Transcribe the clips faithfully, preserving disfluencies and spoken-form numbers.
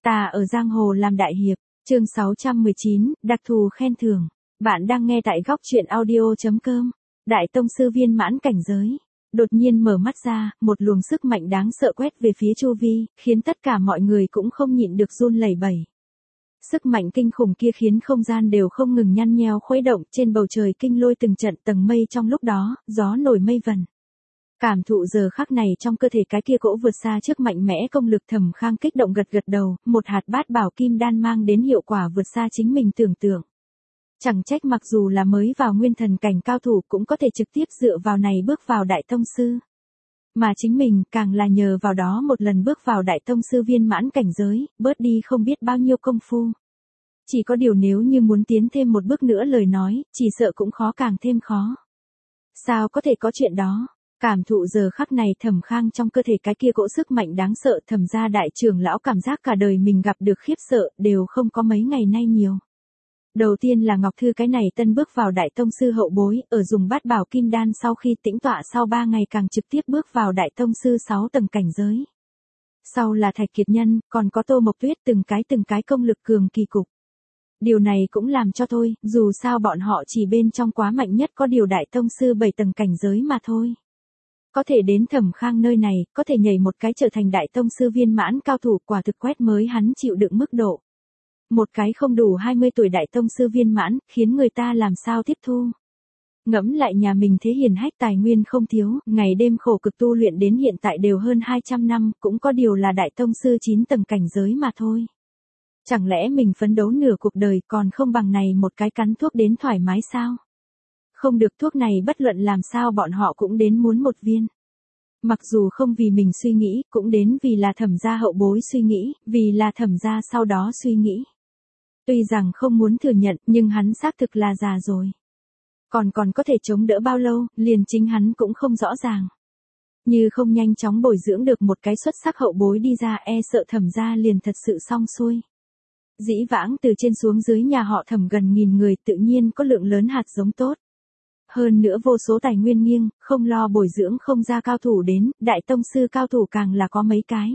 Ta ở giang hồ làm đại hiệp, chương sáu trăm mười chín, đặc thù khen thưởng. Bạn đang nghe tại góc truyện audio.com. Đại tông sư viên mãn cảnh giới. Đột nhiên mở mắt ra, một luồng sức mạnh đáng sợ quét về phía chu vi, khiến tất cả mọi người cũng không nhịn được run lẩy bẩy. Sức mạnh kinh khủng kia khiến không gian đều không ngừng nhăn nheo khuấy động, trên bầu trời kinh lôi từng trận tầng mây trong lúc đó, gió nổi mây vần. Cảm thụ giờ khắc này trong cơ thể cái kia cỗ vượt xa trước mạnh mẽ công lực, Thẩm Khang kích động gật gật đầu, một hạt bát bảo kim đan mang đến hiệu quả vượt xa chính mình tưởng tượng. Chẳng trách mặc dù là mới vào nguyên thần cảnh cao thủ cũng có thể trực tiếp dựa vào này bước vào đại tông sư. Mà chính mình càng là nhờ vào đó một lần bước vào đại tông sư viên mãn cảnh giới, bớt đi không biết bao nhiêu công phu. Chỉ có điều nếu như muốn tiến thêm một bước nữa lời nói, chỉ sợ cũng khó càng thêm khó. Sao có thể có chuyện đó? Cảm thụ giờ khắc này Thẩm Khang trong cơ thể cái kia cỗ sức mạnh đáng sợ, Thẩm gia đại trưởng lão cảm giác cả đời mình gặp được khiếp sợ đều không có mấy ngày nay nhiều. Đầu tiên là Ngọc Thư cái này tân bước vào đại tông sư hậu bối, ở dùng bát bảo kim đan sau khi tĩnh tọa sau ba ngày càng trực tiếp bước vào đại tông sư sáu tầng cảnh giới. Sau là Thạch Kiệt Nhân, còn có Tô Mộc Tuyết từng cái từng cái công lực cường kỳ cục. Điều này cũng làm cho thôi, dù sao bọn họ chỉ bên trong quá mạnh nhất có điều đại tông sư bảy tầng cảnh giới mà thôi. Có thể đến Thẩm Khang nơi này, có thể nhảy một cái trở thành đại tông sư viên mãn cao thủ, quả thực quét mới hắn chịu đựng mức độ. Một cái không đủ hai mươi tuổi đại tông sư viên mãn, khiến người ta làm sao tiếp thu. Ngẫm lại nhà mình thế hiền hách tài nguyên không thiếu, ngày đêm khổ cực tu luyện đến hiện tại đều hơn hai trăm năm, cũng có điều là đại tông sư chín tầng cảnh giới mà thôi. Chẳng lẽ mình phấn đấu nửa cuộc đời còn không bằng này một cái cắn thuốc đến thoải mái sao? Không được, thuốc này bất luận làm sao bọn họ cũng đến muốn một viên. Mặc dù không vì mình suy nghĩ, cũng đến vì là Thẩm gia hậu bối suy nghĩ, vì là Thẩm gia sau đó suy nghĩ. Tuy rằng không muốn thừa nhận, nhưng hắn xác thực là già rồi. Còn còn có thể chống đỡ bao lâu, liền chính hắn cũng không rõ ràng. Như không nhanh chóng bồi dưỡng được một cái xuất sắc hậu bối đi ra, e sợ Thẩm gia liền thật sự xong xuôi. Dĩ vãng từ trên xuống dưới nhà họ Thẩm gần nghìn người, tự nhiên có lượng lớn hạt giống tốt. Hơn nữa vô số tài nguyên nghiêng, không lo bồi dưỡng không ra cao thủ đến, đại tông sư cao thủ càng là có mấy cái.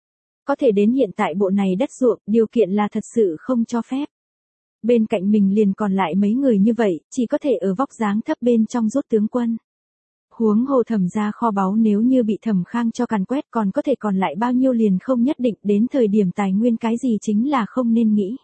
Có thể đến hiện tại bộ này đất ruộng, điều kiện là thật sự không cho phép. Bên cạnh mình liền còn lại mấy người như vậy, chỉ có thể ở vóc dáng thấp bên trong rút tướng quân. Huống hồ Thẩm gia kho báu nếu như bị Thẩm Khang cho càn quét còn có thể còn lại bao nhiêu liền không nhất định, đến thời điểm tài nguyên cái gì chính là không nên nghĩ.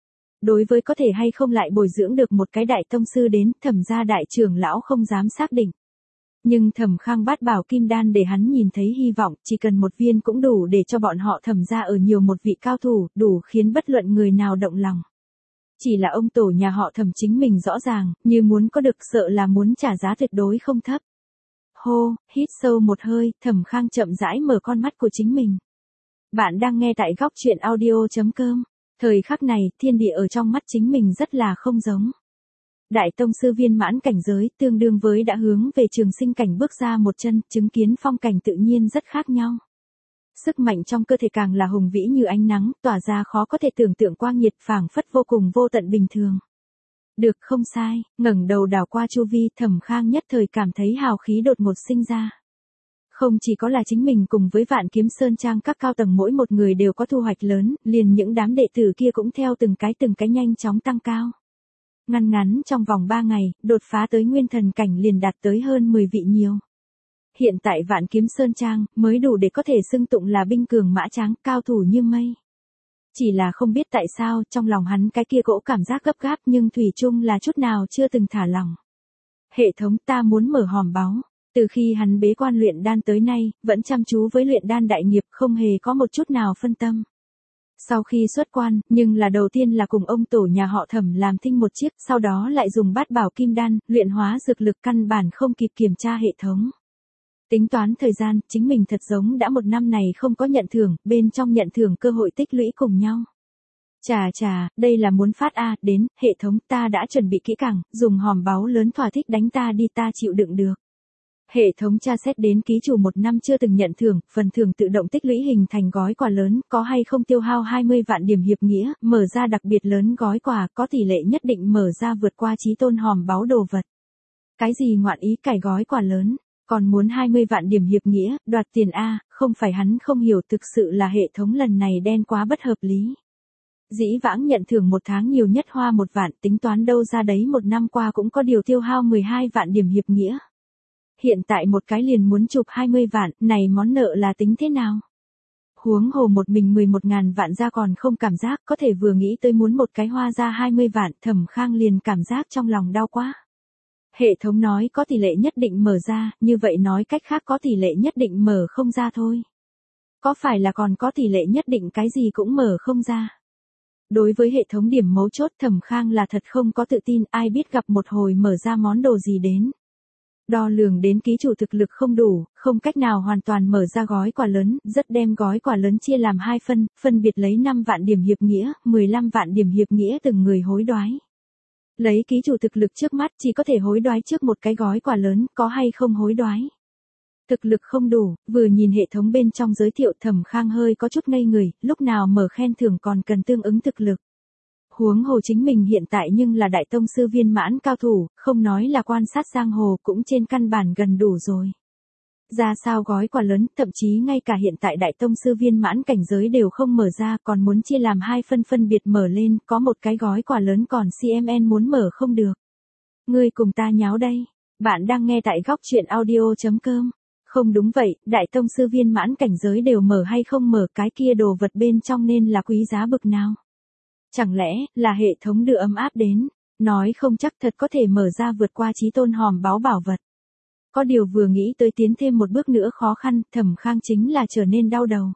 Đối với có thể hay không lại bồi dưỡng được một cái đại tông sư đến, Thẩm gia đại trưởng lão không dám xác định. Nhưng Thẩm Khang bát bảo kim đan để hắn nhìn thấy hy vọng, chỉ cần một viên cũng đủ để cho bọn họ Thẩm gia ở nhiều một vị cao thủ, đủ khiến bất luận người nào động lòng. Chỉ là ông tổ nhà họ Thẩm chính mình rõ ràng, như muốn có được sợ là muốn trả giá tuyệt đối không thấp. Hô, hít sâu một hơi, Thẩm Khang chậm rãi mở con mắt của chính mình. Bạn đang nghe tại góc truyện audio.com. Thời khắc này, thiên địa ở trong mắt chính mình rất là không giống. Đại tông sư viên mãn cảnh giới tương đương với đã hướng về trường sinh cảnh bước ra một chân, chứng kiến phong cảnh tự nhiên rất khác nhau. Sức mạnh trong cơ thể càng là hùng vĩ như ánh nắng, tỏa ra khó có thể tưởng tượng quang nhiệt, phảng phất vô cùng vô tận bình thường. Được, không sai, ngẩng đầu đảo qua chu vi, Thẩm Khang nhất thời cảm thấy hào khí đột ngột sinh ra. Không chỉ có là chính mình cùng với Vạn Kiếm Sơn Trang các cao tầng mỗi một người đều có thu hoạch lớn, liền những đám đệ tử kia cũng theo từng cái từng cái nhanh chóng tăng cao. Ngăn ngắn trong vòng ba ngày, đột phá tới nguyên thần cảnh liền đạt tới hơn mười vị nhiều. Hiện tại Vạn Kiếm Sơn Trang mới đủ để có thể xưng tụng là binh cường mã tráng, cao thủ như mây. Chỉ là không biết tại sao trong lòng hắn cái kia cỗ cảm giác gấp gáp nhưng thủy chung là chút nào chưa từng thả lỏng. Hệ thống, ta muốn mở hòm báu. Từ khi hắn bế quan luyện đan tới nay, vẫn chăm chú với luyện đan đại nghiệp, không hề có một chút nào phân tâm. Sau khi xuất quan, nhưng là đầu tiên là cùng ông tổ nhà họ Thẩm làm thinh một chiếc, sau đó lại dùng bát bảo kim đan, luyện hóa dược lực, căn bản không kịp kiểm tra hệ thống. Tính toán thời gian, chính mình thật giống đã một năm này không có nhận thưởng, bên trong nhận thưởng cơ hội tích lũy cùng nhau. Chà chà, đây là muốn phát A, đến, hệ thống, ta đã chuẩn bị kỹ càng, dùng hòm báu lớn thỏa thích đánh ta đi, ta chịu đựng được. Hệ thống tra xét đến ký chủ một năm chưa từng nhận thưởng, phần thưởng tự động tích lũy hình thành gói quà lớn, có hay không tiêu hao hai mươi vạn điểm hiệp nghĩa, mở ra đặc biệt lớn gói quà, có tỷ lệ nhất định mở ra vượt qua chí tôn hòm báu đồ vật. Cái gì ngoạn ý cải gói quà lớn, còn muốn hai mươi vạn điểm hiệp nghĩa, đoạt tiền A, không phải hắn không hiểu, thực sự là hệ thống lần này đen quá bất hợp lý. Dĩ vãng nhận thưởng một tháng nhiều nhất hoa một vạn, tính toán đâu ra đấy một năm qua cũng có điều tiêu hao mười hai vạn điểm hiệp nghĩa. Hiện tại một cái liền muốn chụp hai mươi vạn, này món nợ là tính thế nào? Huống hồ một mình mười một ngàn vạn ra còn không cảm giác, có thể vừa nghĩ tới muốn một cái hoa ra hai mươi vạn, Thẩm Khang liền cảm giác trong lòng đau quá. Hệ thống nói có tỷ lệ nhất định mở ra, như vậy nói cách khác có tỷ lệ nhất định mở không ra thôi. Có phải là còn có tỷ lệ nhất định cái gì cũng mở không ra? Đối với hệ thống điểm mấu chốt Thẩm Khang là thật không có tự tin, ai biết gặp một hồi mở ra món đồ gì đến. Đo lường đến ký chủ thực lực không đủ, không cách nào hoàn toàn mở ra gói quà lớn, rất đem gói quà lớn chia làm hai phân, phân biệt lấy năm vạn điểm hiệp nghĩa, mười lăm vạn điểm hiệp nghĩa từng người hối đoái. Lấy ký chủ thực lực trước mắt chỉ có thể hối đoái trước một cái gói quà lớn, có hay không hối đoái. Thực lực không đủ, vừa nhìn hệ thống bên trong giới thiệu Thẩm Khang hơi có chút ngây người, lúc nào mở khen thưởng còn cần tương ứng thực lực. Huống hồ chính mình hiện tại nhưng là đại tông sư viên mãn cao thủ, không nói là quan sát giang hồ cũng trên căn bản gần đủ rồi. Ra sao gói quà lớn, thậm chí ngay cả hiện tại đại tông sư viên mãn cảnh giới đều không mở ra, còn muốn chia làm hai phân phân biệt mở lên, có một cái gói quà lớn còn xê em en muốn mở không được. Ngươi cùng ta nháo đây. Bạn đang nghe tại góc truyện audio chấm com. Không đúng vậy, đại tông sư viên mãn cảnh giới đều mở hay không mở, cái kia đồ vật bên trong nên là quý giá bực nào. Chẳng lẽ là hệ thống đưa ấm áp đến, nói không chắc thật có thể mở ra vượt qua chí tôn hòm báu bảo vật. Có điều vừa nghĩ tới tiến thêm một bước nữa khó khăn, Thẩm Khang chính là trở nên đau đầu.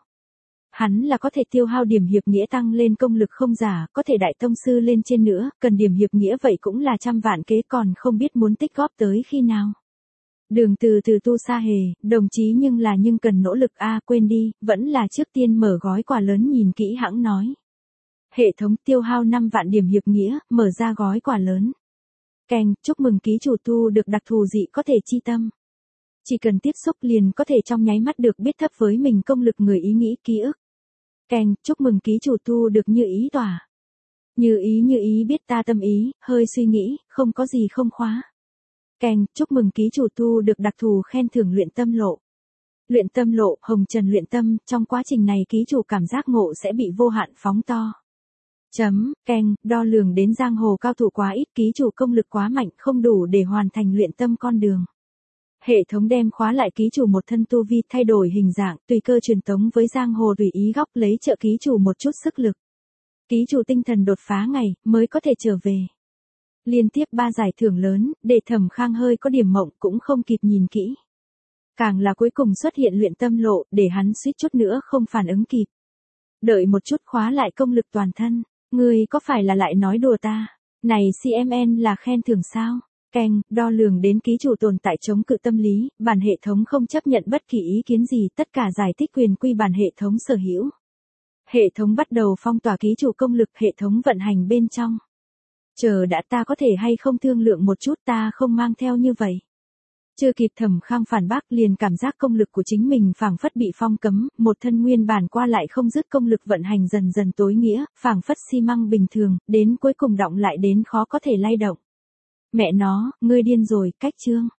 Hắn là có thể tiêu hao điểm hiệp nghĩa tăng lên công lực không giả, có thể đại tông sư lên trên nữa, cần điểm hiệp nghĩa vậy cũng là trăm vạn kế, còn không biết muốn tích góp tới khi nào. Đường từ từ tu xa hề, đồng chí nhưng là nhưng cần nỗ lực a, quên đi, vẫn là trước tiên mở gói quà lớn nhìn kỹ hãng nói. Hệ thống tiêu hao năm vạn điểm hiệp nghĩa, mở ra gói quà lớn. Keng, chúc mừng ký chủ thu được đặc thù dị có thể chi tâm. Chỉ cần tiếp xúc liền có thể trong nháy mắt được biết thấp với mình công lực người ý nghĩ ký ức. Keng, chúc mừng ký chủ thu được như ý tỏa. Như ý như ý biết ta tâm ý, hơi suy nghĩ, không có gì không khóa. Keng, chúc mừng ký chủ thu được đặc thù khen thưởng luyện tâm lộ. Luyện tâm lộ, hồng trần luyện tâm, trong quá trình này ký chủ cảm giác ngộ sẽ bị vô hạn phóng to. Chấm, keng, đo lường đến giang hồ cao thủ quá ít, ký chủ công lực quá mạnh không đủ để hoàn thành luyện tâm con đường. Hệ thống đem khóa lại ký chủ một thân tu vi thay đổi hình dạng, tùy cơ truyền tống với giang hồ tùy ý góc lấy trợ ký chủ một chút sức lực. Ký chủ tinh thần đột phá ngày, mới có thể trở về. Liên tiếp ba giải thưởng lớn, để Thẩm Khang hơi có điểm mộng cũng không kịp nhìn kỹ. Càng là cuối cùng xuất hiện luyện tâm lộ, để hắn suýt chút nữa không phản ứng kịp. Đợi một chút khóa lại công lực toàn thân. Ngươi có phải là lại nói đùa ta? Này xê em en là khen thưởng sao? Keng, đo lường đến ký chủ tồn tại chống cự tâm lý, bản hệ thống không chấp nhận bất kỳ ý kiến gì, tất cả giải thích quyền quy bản hệ thống sở hữu. Hệ thống bắt đầu phong tỏa ký chủ công lực, hệ thống vận hành bên trong. Chờ đã, ta có thể hay không thương lượng một chút, ta không mang theo như vậy. Chưa kịp Thẩm Khang phản bác liền cảm giác công lực của chính mình phảng phất bị phong cấm, một thân nguyên bản qua lại không dứt công lực vận hành dần dần tối nghĩa, phảng phất xi măng bình thường, đến cuối cùng động lại đến khó có thể lay động. Mẹ nó, ngươi điên rồi, cách chương.